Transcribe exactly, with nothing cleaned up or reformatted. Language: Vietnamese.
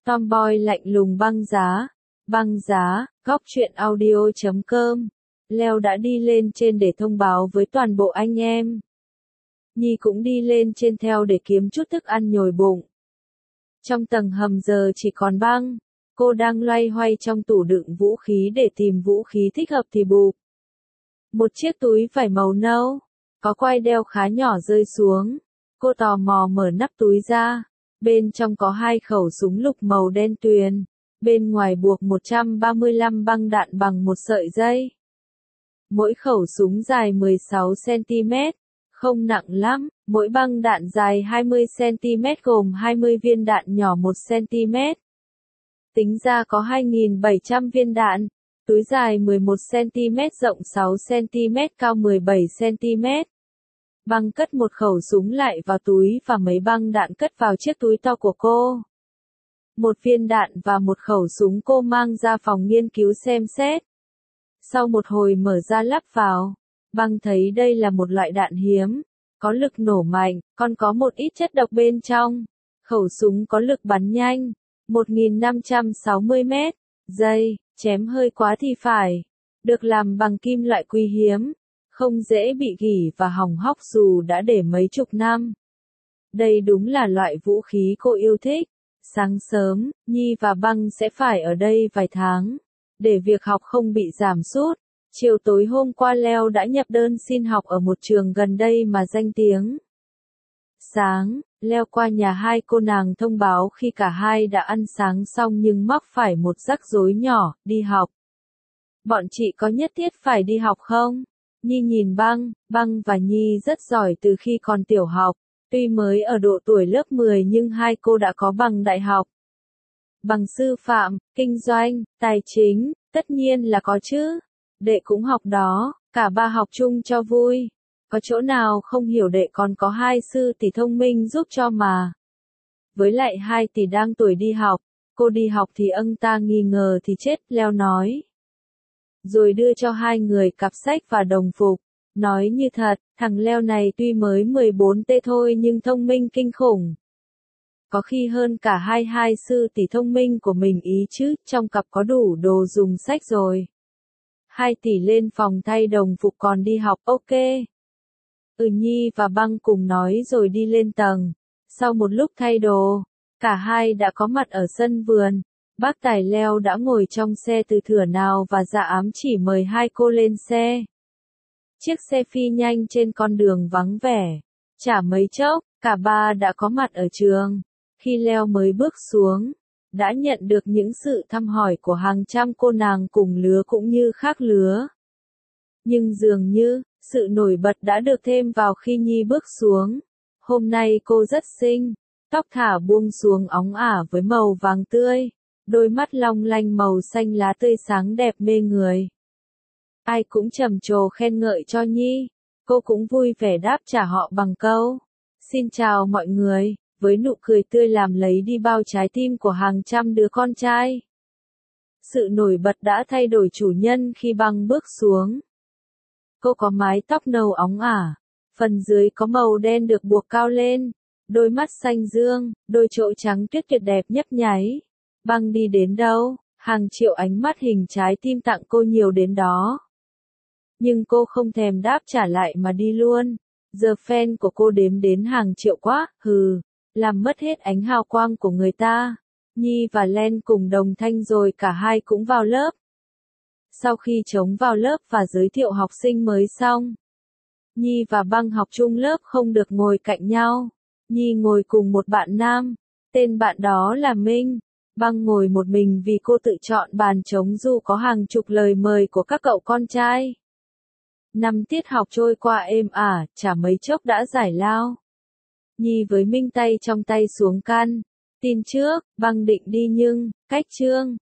Tomboy lạnh lùng băng giá. Băng giá, góc truyện audio chấm com. Leo đã đi lên trên để thông báo với toàn bộ anh em. Nhi cũng đi lên trên theo để kiếm chút thức ăn nhồi bụng. Trong tầng hầm giờ chỉ còn băng. Cô đang loay hoay trong tủ đựng vũ khí để tìm vũ khí thích hợp thì bụp. Một chiếc túi vải màu nâu, có quai đeo khá nhỏ rơi xuống. Cô tò mò mở nắp túi ra. Bên trong có hai khẩu súng lục màu đen tuyền. Bên ngoài buộc một trăm ba mươi lăm băng đạn bằng một sợi dây. Mỗi khẩu súng dài mười sáu xăng-ti-mét, không nặng lắm. Mỗi băng đạn dài hai mươi xăng-ti-mét gồm hai mươi viên đạn nhỏ một xăng-ti-mét. Tính ra có hai nghìn bảy trăm viên đạn. Túi dài mười một xăng-ti-mét rộng sáu xăng-ti-mét cao mười bảy xăng-ti-mét. Băng cất một khẩu súng lại vào túi và mấy băng đạn cất vào chiếc túi to của cô. Một viên đạn và một khẩu súng cô mang ra phòng nghiên cứu xem xét. Sau một hồi mở ra lắp vào, băng thấy đây là một loại đạn hiếm, có lực nổ mạnh, còn có một ít chất độc bên trong. Khẩu súng có lực bắn nhanh, một nghìn năm trăm sáu mươi mét, giây, chém hơi quá thì phải. Được làm bằng kim loại quý hiếm, không dễ bị gỉ và hỏng hóc dù đã để mấy chục năm. Đây đúng là loại vũ khí cô yêu thích. Sáng sớm, Nhi và Băng sẽ phải ở đây vài tháng, để việc học không bị giảm sút. Chiều tối hôm qua Leo đã nhập đơn xin học ở một trường gần đây mà danh tiếng. Sáng, Leo qua nhà hai cô nàng thông báo khi cả hai đã ăn sáng xong nhưng mắc phải một rắc rối nhỏ, đi học. Bọn chị có nhất thiết phải đi học không? Nhi nhìn Băng, Băng và Nhi rất giỏi từ khi còn tiểu học. Tuy mới ở độ tuổi lớp mười nhưng hai cô đã có bằng đại học. Bằng sư phạm, kinh doanh, tài chính, tất nhiên là có chứ. Đệ cũng học đó, cả ba học chung cho vui. Có chỗ nào không hiểu đệ còn có hai sư tỷ thông minh giúp cho mà. Với lại hai tỷ đang tuổi đi học, cô đi học thì âng ta nghi ngờ thì chết, Leo nói. Rồi đưa cho hai người cặp sách và đồng phục. Nói như thật, thằng Leo này tuy mới mười bốn tê thôi nhưng thông minh kinh khủng. Có khi hơn cả hai hai sư tỷ thông minh của mình ý chứ, trong cặp có đủ đồ dùng sách rồi. Hai tỷ lên phòng thay đồng phục còn đi học, ok. Ừ Nhi và Băng cùng nói rồi đi lên tầng. Sau một lúc thay đồ, cả hai đã có mặt ở sân vườn. Bác Tài Leo đã ngồi trong xe từ thửa nào và dạ ám chỉ mời hai cô lên xe. Chiếc xe phi nhanh trên con đường vắng vẻ. Chả mấy chốc, cả ba đã có mặt ở trường. Khi Leo mới bước xuống, đã nhận được những sự thăm hỏi của hàng trăm cô nàng cùng lứa cũng như khác lứa. Nhưng dường như, sự nổi bật đã được thêm vào khi Nhi bước xuống. Hôm nay cô rất xinh, tóc thả buông xuống óng ả với màu vàng tươi, đôi mắt long lanh màu xanh lá tươi sáng đẹp mê người. Ai cũng trầm trồ khen ngợi cho Nhi, cô cũng vui vẻ đáp trả họ bằng câu xin chào mọi người, với nụ cười tươi làm lấy đi bao trái tim của hàng trăm đứa con trai. Sự nổi bật đã thay đổi chủ nhân khi Băng bước xuống. Cô có mái tóc nâu óng ả, phần dưới có màu đen được buộc cao lên, đôi mắt xanh dương, đôi chỗ trắng tuyết tuyệt đẹp nhấp nháy. Băng đi đến đâu, hàng triệu ánh mắt hình trái tim tặng cô nhiều đến đó. Nhưng cô không thèm đáp trả lại mà đi luôn. Giờ fan của cô đếm đến hàng triệu quá, hừ, làm mất hết ánh hào quang của người ta. Nhi và Len cùng đồng thanh rồi cả hai cũng vào lớp. Sau khi trống vào lớp và giới thiệu học sinh mới xong, Nhi và Băng học chung lớp không được ngồi cạnh nhau. Nhi ngồi cùng một bạn nam, tên bạn đó là Minh. Băng ngồi một mình vì cô tự chọn bàn trống dù có hàng chục lời mời của các cậu con trai. Năm tiết học trôi qua êm ả, chả mấy chốc đã giải lao. Nhi với Minh tay trong tay xuống căn tin trước, Băng định đi nhưng, cách chương,